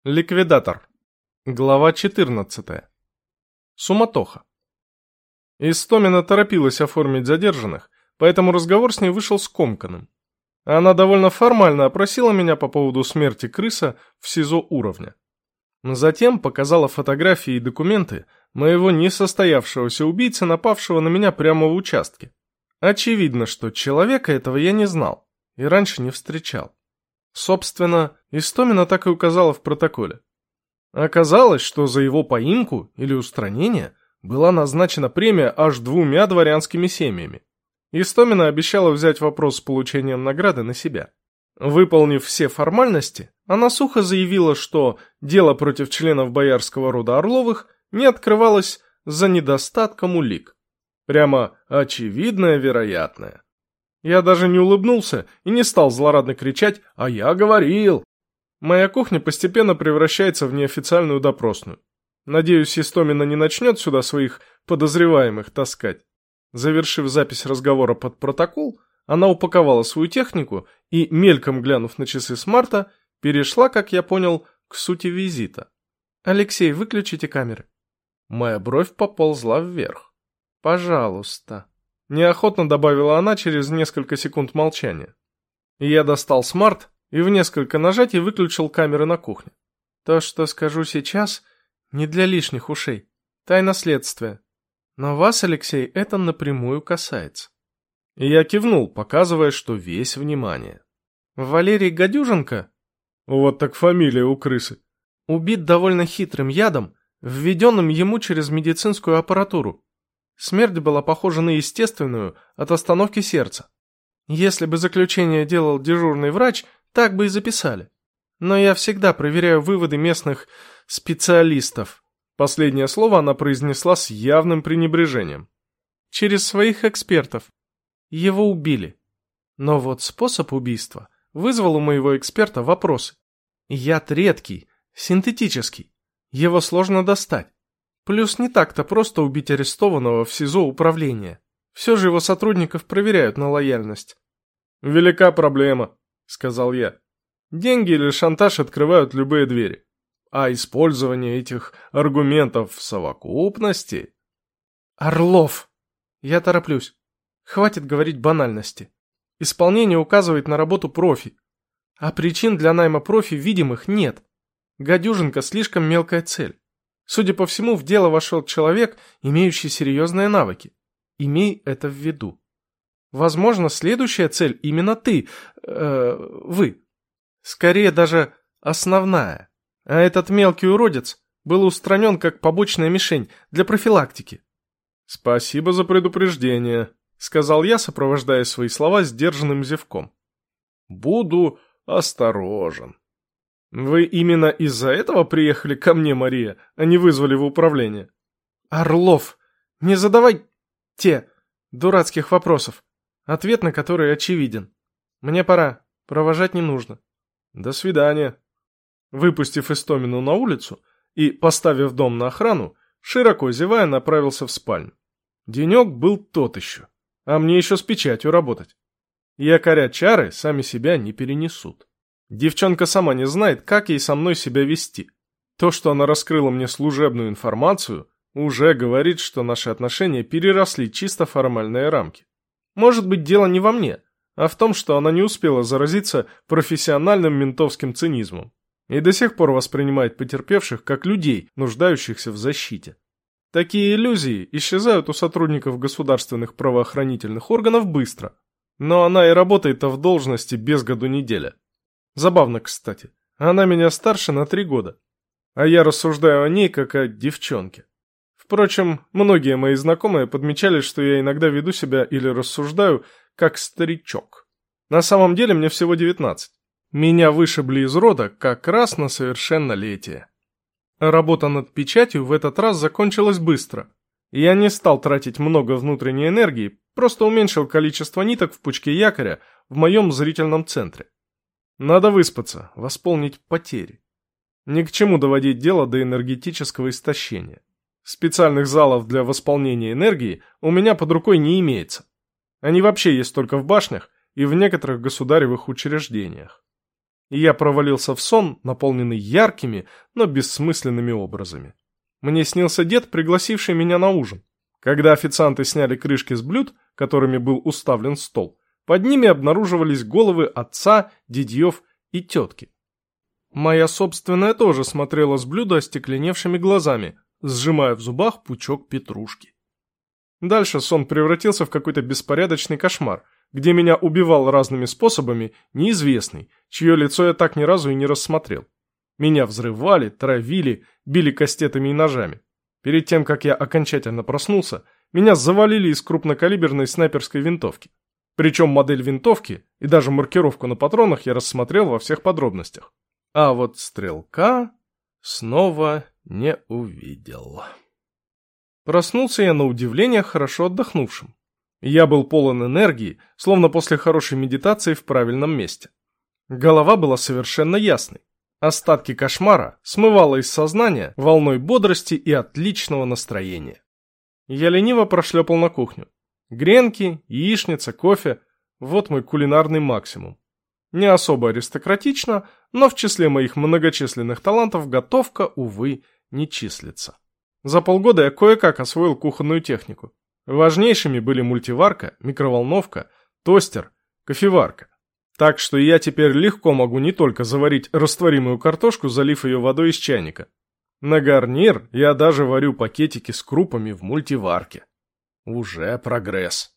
Ликвидатор. Глава 14. Суматоха. Истомина торопилась оформить задержанных, поэтому разговор с ней вышел скомканным. Она довольно формально опросила меня по поводу смерти крыса в СИЗО уровня. Затем показала фотографии и документы моего несостоявшегося убийцы, напавшего на меня прямо в участке. Очевидно, что человека этого я не знал и раньше не встречал. Собственно, Истомина так и указала в протоколе. Оказалось, что за его поимку или устранение была назначена премия аж 2 дворянскими семьями. Истомина обещала взять вопрос с получением награды на себя. Выполнив все формальности, она сухо заявила, что дело против членов боярского рода Орловых не открывалось за недостатком улик. Прямо очевидное вероятное. Я даже не улыбнулся и не стал злорадно кричать «А я говорил!». Моя кухня постепенно превращается в неофициальную допросную. Надеюсь, Истомина не начнет сюда своих подозреваемых таскать. Завершив запись разговора под протокол, она упаковала свою технику и, мельком глянув на часы смарта, перешла, как я понял, к сути визита. «Алексей, выключите камеры». Моя бровь поползла вверх. «Пожалуйста». Неохотно добавила она через несколько секунд молчания. Я достал смарт и в несколько нажатий выключил камеры на кухне. То, что скажу сейчас, не для лишних ушей. Тайна следствия. Но вас, Алексей, это напрямую касается. И я кивнул, показывая, что весь внимание. Валерий Гадюженко, вот так фамилия у крысы, убит довольно хитрым ядом, введенным ему через медицинскую аппаратуру. Смерть была похожа на естественную от остановки сердца. Если бы заключение делал дежурный врач, так бы и записали. Но я всегда проверяю выводы местных специалистов. Последнее слово она произнесла с явным пренебрежением. Через своих экспертов. Его убили. Но вот способ убийства вызвал у моего эксперта вопросы. Яд редкий, синтетический. Его сложно достать. Плюс не так-то просто убить арестованного в СИЗО управления. Все же его сотрудников проверяют на лояльность. «Велика проблема», — сказал я. «Деньги или шантаж открывают любые двери. А использование этих аргументов в совокупности...» «Орлов!» Я тороплюсь. Хватит говорить банальности. Исполнение указывает на работу профи. А причин для найма профи видимых нет. Гадюженко слишком мелкая цель. Судя по всему, в дело вошел человек, имеющий серьезные навыки. Имей это в виду. Возможно, следующая цель именно ты, вы. Скорее даже основная. А этот мелкий уродец был устранен как побочная мишень для профилактики. «Спасибо за предупреждение», — сказал я, сопровождая свои слова сдержанным зевком. «Буду осторожен». «Вы именно из-за этого приехали ко мне, Мария, а не вызвали в управление?» «Орлов, не задавай те дурацких вопросов, ответ на которые очевиден. Мне пора, провожать не нужно». «До свидания». Выпустив Истомину на улицу и поставив дом на охрану, широко зевая, направился в спальню. Денек был тот еще, а мне еще с печатью работать. Якоря чары сами себя не перенесут. Девчонка сама не знает, как ей со мной себя вести. То, что она раскрыла мне служебную информацию, уже говорит, что наши отношения переросли чисто формальные рамки. Может быть, дело не во мне, а в том, что она не успела заразиться профессиональным ментовским цинизмом и до сих пор воспринимает потерпевших как людей, нуждающихся в защите. Такие иллюзии исчезают у сотрудников государственных правоохранительных органов быстро, но она и работает-то в должности без году неделя. Забавно, кстати. Она меня старше на 3 года. А я рассуждаю о ней, как о девчонке. Впрочем, многие мои знакомые подмечали, что я иногда веду себя или рассуждаю, как старичок. На самом деле мне всего 19. Меня вышибли из рода как раз на совершеннолетие. Работа над печатью в этот раз закончилась быстро. Я не стал тратить много внутренней энергии, просто уменьшил количество ниток в пучке якоря в моем зрительном центре. Надо выспаться, восполнить потери. Ни к чему доводить дело до энергетического истощения. Специальных залов для восполнения энергии у меня под рукой не имеется. Они вообще есть только в башнях и в некоторых государевых учреждениях. и я провалился в сон, наполненный яркими, но бессмысленными образами. Мне снился дед, пригласивший меня на ужин. Когда официанты сняли крышки с блюд, которыми был уставлен стол, под ними обнаруживались головы отца, дядьев и тетки. Моя собственная тоже смотрела с блюда остекленевшими глазами, сжимая в зубах пучок петрушки. Дальше сон превратился в какой-то беспорядочный кошмар, где меня убивал разными способами неизвестный, чье лицо я так ни разу и не рассмотрел. Меня взрывали, травили, били кастетами и ножами. Перед тем, как я окончательно проснулся, меня завалили из крупнокалиберной снайперской винтовки. Причем модель винтовки и даже маркировку на патронах я рассмотрел во всех подробностях. А вот стрелка снова не увидел. Проснулся я на удивление хорошо отдохнувшим. Я был полон энергии, словно после хорошей медитации в правильном месте. Голова была совершенно ясной. Остатки кошмара смывало из сознания волной бодрости и отличного настроения. Я лениво прошлепал на кухню. Гренки, яичница, кофе – вот мой кулинарный максимум. Не особо аристократично, но в числе моих многочисленных талантов готовка, увы, не числится. За полгода я кое-как освоил кухонную технику. Важнейшими были мультиварка, микроволновка, тостер, кофеварка. Так что я теперь легко могу не только заварить растворимую картошку, залив ее водой из чайника. На гарнир я даже варю пакетики с крупами в мультиварке. Уже прогресс.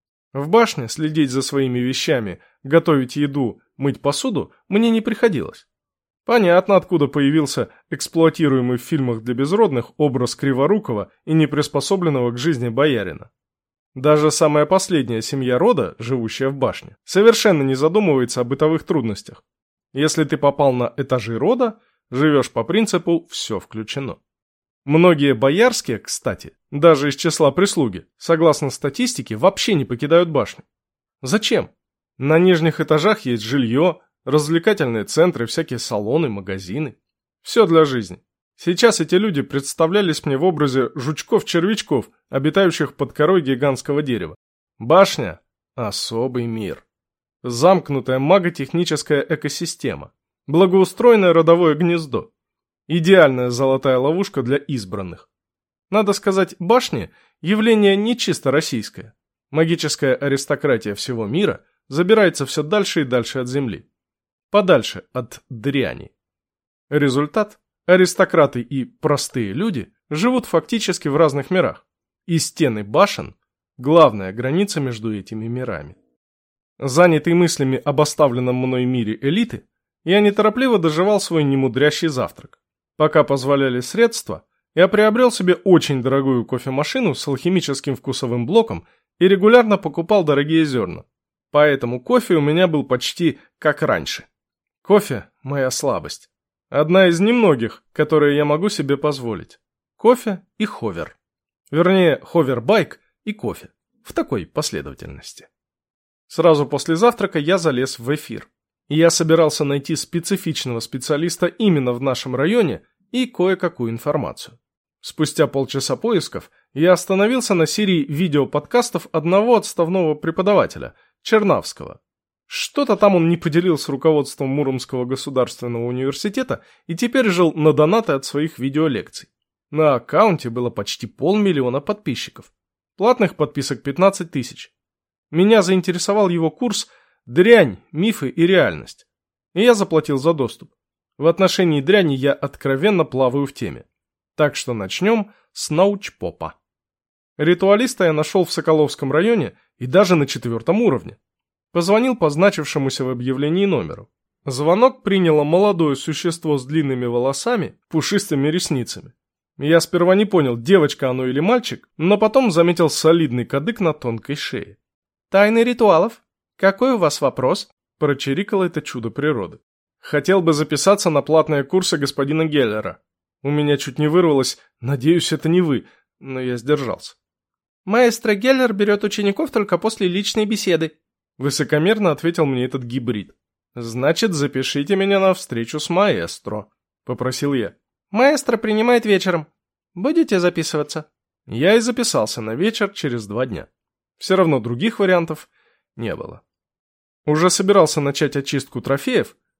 В башне следить за своими вещами, готовить еду, мыть посуду мне не приходилось. Понятно, откуда появился эксплуатируемый в фильмах для безродных образ криворукого и неприспособленного к жизни боярина. Даже самая последняя семья рода, живущая в башне, совершенно не задумывается о бытовых трудностях. Если ты попал на этажи рода, живешь по принципу «все включено». Многие боярские, кстати, даже из числа прислуги, согласно статистике, вообще не покидают башню. Зачем? На нижних этажах есть жилье, развлекательные центры, всякие салоны, магазины. Все для жизни. Сейчас эти люди представлялись мне в образе жучков-червячков, обитающих под корой гигантского дерева. Башня – особый мир. Замкнутая маготехническая экосистема. Благоустроенное родовое гнездо. Идеальная золотая ловушка для избранных. Надо сказать, башни – явление не чисто российское. Магическая аристократия всего мира забирается все дальше и дальше от земли. Подальше от дряни. Результат – аристократы и простые люди живут фактически в разных мирах. И стены башен – главная граница между этими мирами. Занятый мыслями об оставленном мной мире элиты, я неторопливо доживал свой немудрящий завтрак. Пока позволяли средства, я приобрел себе очень дорогую кофемашину с алхимическим вкусовым блоком и регулярно покупал дорогие зерна. Поэтому кофе у меня был почти как раньше. Кофе – моя слабость. Одна из немногих, которые я могу себе позволить. Кофе и ховер. Вернее, ховер-байк и кофе. В такой последовательности. Сразу после завтрака я залез в эфир. И я собирался найти специфичного специалиста именно в нашем районе и кое-какую информацию. Спустя полчаса поисков я остановился на серии видеоподкастов одного отставного преподавателя, Чернавского. Что-то там он не поделил с руководством Муромского государственного университета и теперь жил на донаты от своих видеолекций. На аккаунте было почти 500 000 подписчиков. Платных подписок 15 000. Меня заинтересовал его курс «Дрянь, мифы и реальность». И я заплатил за доступ. В отношении дряни я откровенно плаваю в теме. Так что начнем с научпопа. Ритуалиста я нашел в Соколовском районе и даже на 4-м уровне. Позвонил по значившемуся в объявлении номеру. Звонок приняло молодое существо с длинными волосами, пушистыми ресницами. Я сперва не понял, девочка оно или мальчик, но потом заметил солидный кадык на тонкой шее. «Тайны ритуалов? Какой у вас вопрос?» – прочирикало это чудо природы. «Хотел бы записаться на платные курсы господина Геллера». У меня чуть не вырвалось «надеюсь, это не вы», но я сдержался. «Маэстро Геллер берет учеников только после личной беседы», – высокомерно ответил мне этот гибрид. «Значит, запишите меня на встречу с маэстро», – попросил я. «Маэстро принимает вечером. Будете записываться?» Я и записался на вечер через 2 дня. Все равно других вариантов не было. Уже собирался начать очистку трофеев,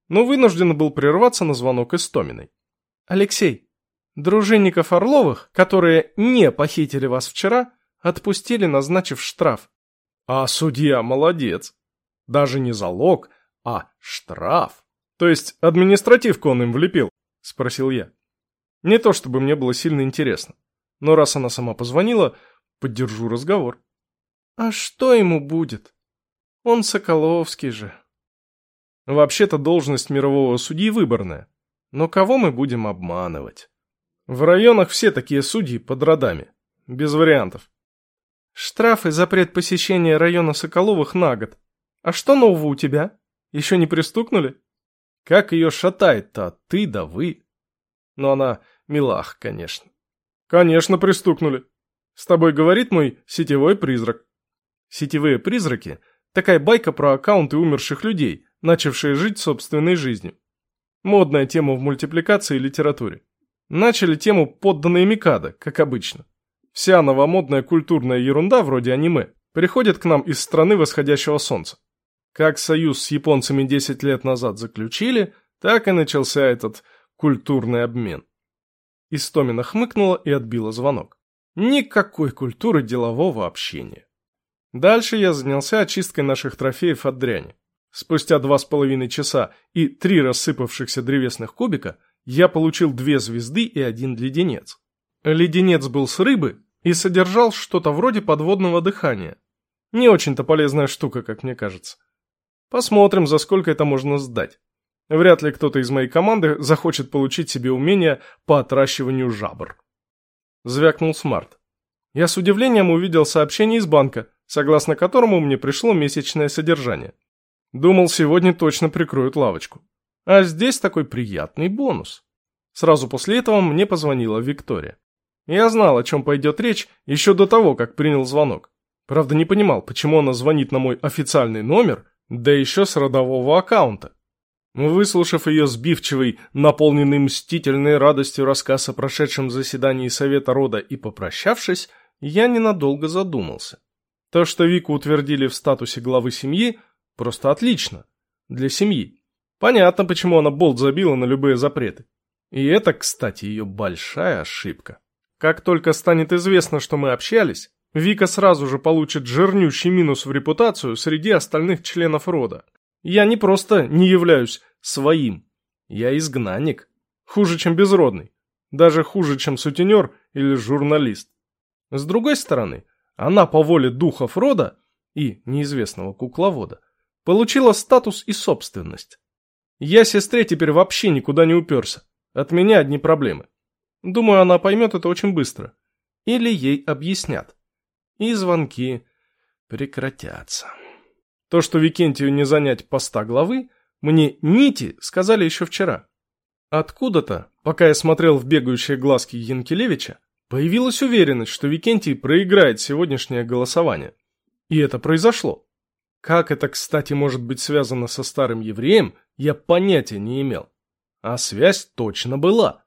но вынужден был прерваться на звонок Истоминой. «Алексей, дружинников Орловых, которые не похитили вас вчера, отпустили, назначив штраф». «А судья молодец. Даже не залог, а штраф. То есть административку он им влепил?» – спросил я. Не то чтобы мне было сильно интересно, но раз она сама позвонила, поддержу разговор. «А что ему будет? Он Соколовский же». Вообще-то должность мирового судьи выборная, но кого мы будем обманывать? В районах все такие судьи под родами, без вариантов. Штраф и запрет посещения района Соколовых на год. А что нового у тебя? Еще не пристукнули? Как ее шатает-то, ты да вы. Но она милах, конечно. Конечно, пристукнули. С тобой говорит мой сетевой призрак. Сетевые призраки – такая байка про аккаунты умерших людей, начавшие жить собственной жизнью. Модная тема в мультипликации и литературе. Начали тему подданные Микадо, как обычно. Вся новомодная культурная ерунда, вроде аниме, приходит к нам из страны восходящего солнца. Как союз с японцами 10 лет назад заключили, так и начался этот культурный обмен. Истомина хмыкнула и отбила звонок. Никакой культуры делового общения. Дальше я занялся очисткой наших трофеев от дряни. Спустя 2,5 часа и 3 рассыпавшихся древесных кубика я получил 2 звезды и 1 леденец. Леденец был с рыбы и содержал что-то вроде подводного дыхания. Не очень-то полезная штука, как мне кажется. Посмотрим, за сколько это можно сдать. Вряд ли кто-то из моей команды захочет получить себе умение по отращиванию жабр. Звякнул смарт. Я с удивлением увидел сообщение из банка, согласно которому мне пришло месячное содержание. Думал, сегодня точно прикроют лавочку. А здесь такой приятный бонус. Сразу после этого мне позвонила Виктория. Я знал, о чем пойдет речь, еще до того, как принял звонок. Правда, не понимал, почему она звонит на мой официальный номер, да еще с родового аккаунта. Выслушав ее сбивчивый, наполненный мстительной радостью рассказ о прошедшем заседании Совета рода и попрощавшись, я ненадолго задумался. То, что Вику утвердили в статусе главы семьи, просто отлично. Для семьи. Понятно, почему она болт забила на любые запреты. И это, кстати, ее большая ошибка. Как только станет известно, что мы общались, Вика сразу же получит жирнющий минус в репутацию среди остальных членов рода. Я не просто не являюсь своим. Я изгнанник. Хуже, чем безродный. Даже хуже, чем сутенер или журналист. С другой стороны, она по воле духов рода и неизвестного кукловода получила статус и собственность. Я сестре теперь вообще никуда не уперся. От меня одни проблемы. Думаю, она поймет это очень быстро. Или ей объяснят. И звонки прекратятся. То, что Викентию не занять поста главы, мне нити сказали еще вчера. Откуда-то, пока я смотрел в бегающие глазки Янкелевича, появилась уверенность, что Викентий проиграет сегодняшнее голосование. И это произошло. Как это, кстати, может быть связано со старым евреем, я понятия не имел. А связь точно была.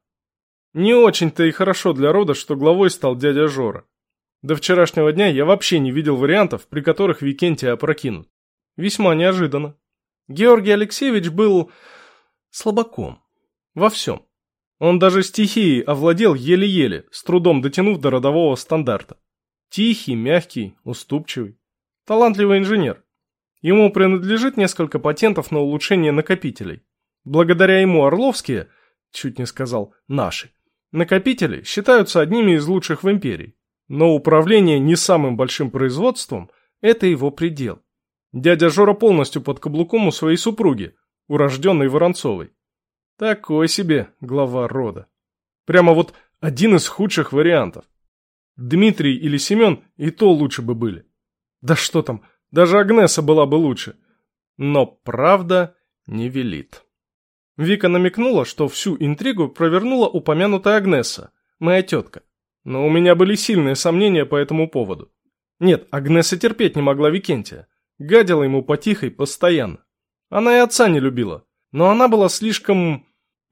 Не очень-то и хорошо для рода, что главой стал дядя Жора. До вчерашнего дня я вообще не видел вариантов, при которых Викентия опрокинут. Весьма неожиданно. Георгий Алексеевич был слабаком. Во всем. Он даже стихией овладел еле-еле, с трудом дотянув до родового стандарта. Тихий, мягкий, уступчивый. Талантливый инженер. Ему принадлежит несколько патентов на улучшение накопителей. Благодаря ему орловские, чуть не сказал наши, накопители считаются одними из лучших в империи. Но управление не самым большим производством – это его предел. Дядя Жора полностью под каблуком у своей супруги, урожденной Воронцовой. Такой себе глава рода. Прямо вот один из худших вариантов. Дмитрий или Семен и то лучше бы были. Да что там, даже Агнеса была бы лучше. Но правда не велит. Вика намекнула, что всю интригу провернула упомянутая Агнеса, моя тетка. Но у меня были сильные сомнения по этому поводу. Нет, Агнеса терпеть не могла Викентия. Гадила ему по-тихой постоянно. Она и отца не любила, но она была слишком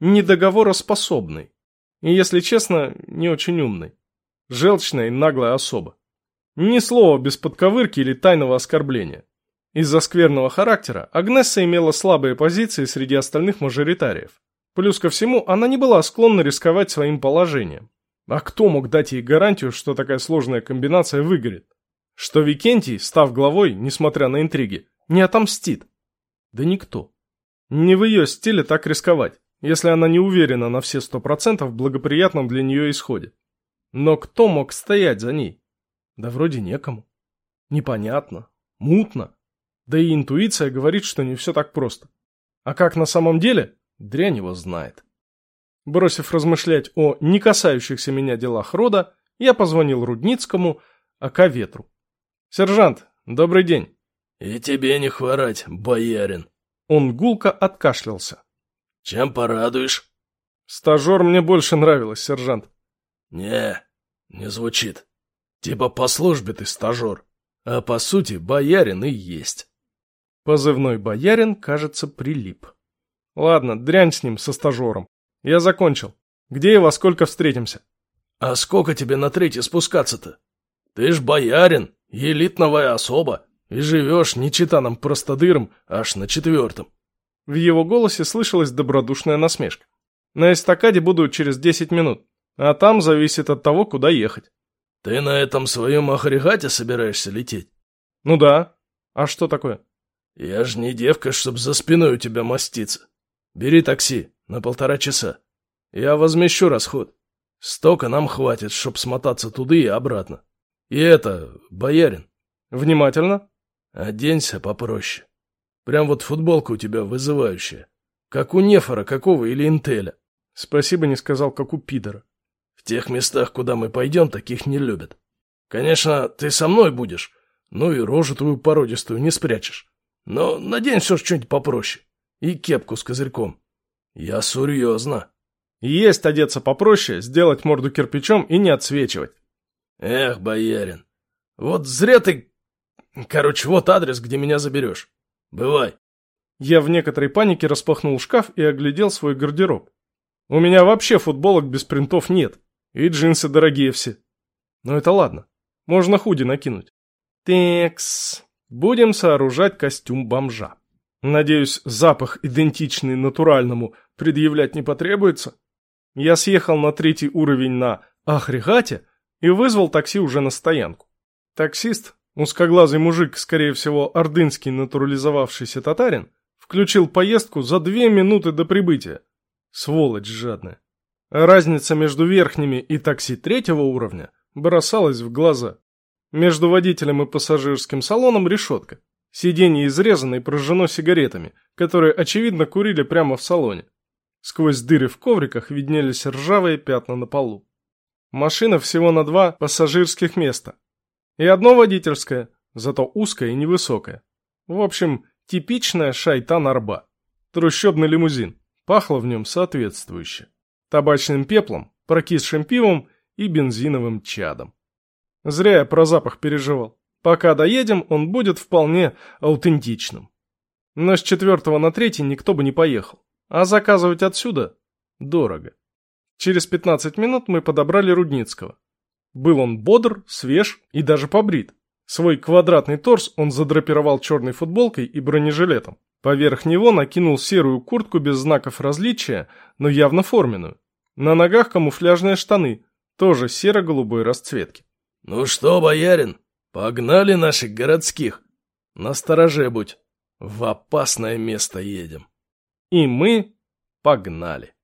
недоговороспособной. И, если честно, не очень умной. Желчная и наглая особа. Ни слова без подковырки или тайного оскорбления. Из-за скверного характера Агнесса имела слабые позиции среди остальных мажоритариев. Плюс ко всему, она не была склонна рисковать своим положением. А кто мог дать ей гарантию, что такая сложная комбинация выгорит? Что Викентий, став главой, несмотря на интриги, не отомстит? Да никто. Не в ее стиле так рисковать, если она не уверена на все 100% в благоприятном для нее исходе. Но кто мог стоять за ней? Да вроде некому. Непонятно, мутно. Да и интуиция говорит, что не все так просто. А как на самом деле, дрянь его знает. Бросив размышлять о не касающихся меня делах рода, я позвонил Рудницкому, ака Ветру. «Сержант, добрый день». «И тебе не хворать, боярин». Он гулко откашлялся. «Чем порадуешь?» «Стажер мне больше нравилось, сержант». «Не звучит. Типа по службе ты стажер, а по сути боярин и есть». Позывной боярин, кажется, прилип. Ладно, дрянь с ним, со стажером. Я закончил. Где и во сколько встретимся? «А сколько тебе на третий спускаться-то? Ты ж боярин, элитновая особа, и живешь не чита нам простодыром аж на 4-м». В его голосе слышалась добродушная насмешка. На эстакаде буду через 10 минут, а там зависит от того, куда ехать. «Ты на этом своем агрегате собираешься лететь?» Ну да. А что такое? «Я ж не девка, чтоб за спиной у тебя маститься. Бери такси на 1,5 часа. Я возмещу расход. Столько нам хватит, чтоб смотаться туда и обратно. И это, боярин». Внимательно. «Оденься попроще. Прям вот футболка у тебя вызывающая. Как у Нефора какого или Интеля». Спасибо не сказал, как у пидора. «В тех местах, куда мы пойдем, таких не любят. Конечно, ты со мной будешь, ну и рожу твою породистую не спрячешь. Но надень все что-нибудь попроще. И кепку с козырьком. Я серьезно». Есть одеться попроще, сделать морду кирпичом и не отсвечивать. «Эх, боярин, вот зря ты... Короче, вот адрес, где меня заберешь. Бывай». Я в некоторой панике распахнул шкаф и оглядел свой гардероб. У меня вообще футболок без принтов нет. И джинсы дорогие все. Но это ладно. Можно худи накинуть. Текс. Будем сооружать костюм бомжа. Надеюсь, запах, идентичный натуральному, предъявлять не потребуется. Я съехал на 3-й уровень на агрегате и вызвал такси уже на стоянку. Таксист, узкоглазый мужик, скорее всего, ордынский натурализовавшийся татарин, включил поездку за 2 минуты до прибытия. Сволочь жадная. Разница между верхними и такси 3-го уровня бросалась в глаза. Между водителем и пассажирским салоном решетка. Сиденье изрезано и прожжено сигаретами, которые, очевидно, курили прямо в салоне. Сквозь дыры в ковриках виднелись ржавые пятна на полу. Машина всего на 2 пассажирских места. И одно водительское, зато узкое и невысокое. В общем, типичная шайтан-арба. Трущобный лимузин. Пахло в нем соответствующе. Табачным пеплом, прокисшим пивом и бензиновым чадом. Зря я про запах переживал. Пока доедем, он будет вполне аутентичным. Но с 4 на 3 никто бы не поехал. А заказывать отсюда дорого. Через 15 минут мы подобрали Рудницкого. Был он бодр, свеж и даже побрит. Свой квадратный торс он задрапировал черной футболкой и бронежилетом. Поверх него накинул серую куртку без знаков различия, но явно форменную. На ногах камуфляжные штаны, тоже серо-голубой расцветки. «Ну что, боярин, погнали наших городских? Настороже будь, в опасное место едем». И мы погнали.